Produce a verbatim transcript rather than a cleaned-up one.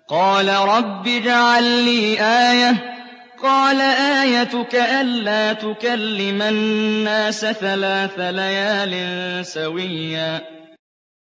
قَالَ رَبِّ اجْعَل لِّي آيَةً ۖ قَالَ آيَتُكَ أَلَّا تُكَلِّمَ النَّاسَ ثَلَاثَ لَيَالٍ سَوِيًّا